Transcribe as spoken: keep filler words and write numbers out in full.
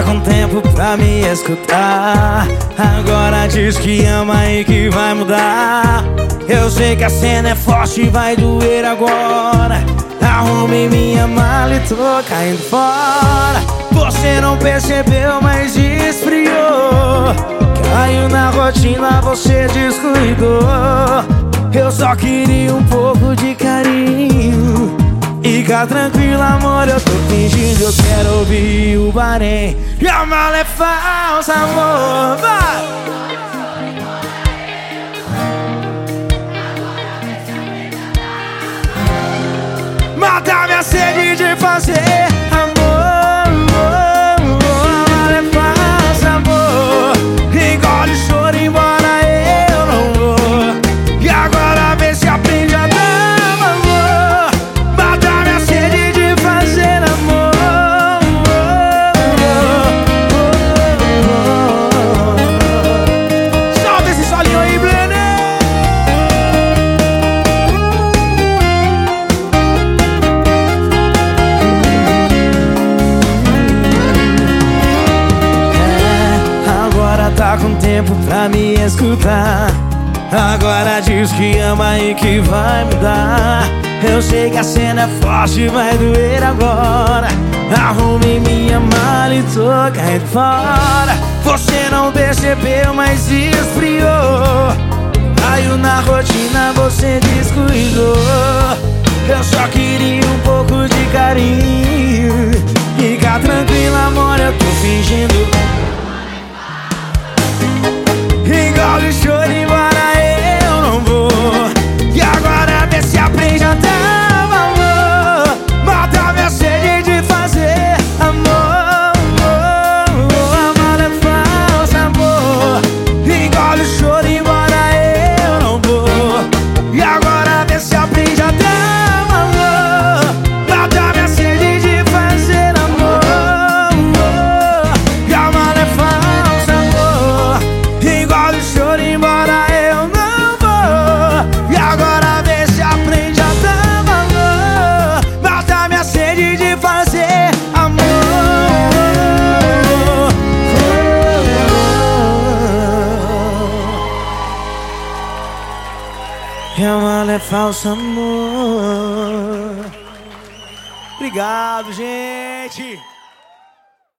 tá com tempo pra me escutar. Agora diz que ama e que vai mudar. Eu sei que a cena é forte e vai doer agora. Arrumei minha mala e tô caindo fora. Você não percebeu, mas esfriou. Caiu na rotina, você descuidou. Eu só queria um pouco de carinho. Fica tranquilo, amor, eu tô fingindo. Eu quero ouvir o Bahrein. E a mala é falsa, amor. Vai! Mata minha sede de fazer amor, amor, amor. A mala é falsa, amor. Engole o choro, embora eu não vou. E agora vê se aprende a dar amor. Mata minha sede de fazer amor, amor. Solta esse solinho aí, Brenner. Tá com tempo pra me escutar. Agora diz que ama e que vai mudar. Eu sei que a cena é forte e vai doer agora. Arrumei minha mala e tô caindo fora. Você não percebeu, mas esfriou. Caiu na rotina, você descuidou. Eu só queria um pouco de carinho. Fica tranquilo, amor, eu tô fingindo. Engole o choro, embora eu não vou. E agora vê se aprende a dar valor. Mata minha sede de fazer amor, amor. A mala é falsa, amor. Engole o choro, embora eu não vou. E agora vê se aprende a dar valor. Mata minha sede de fazer amor, amor. E a mala é falsa, amor. Engole o choro, embora eu não vou. E agora vê se aprende a dar valor. Mata minha sede de fazer amor. E a mala é falsa, amor. Obrigado, gente.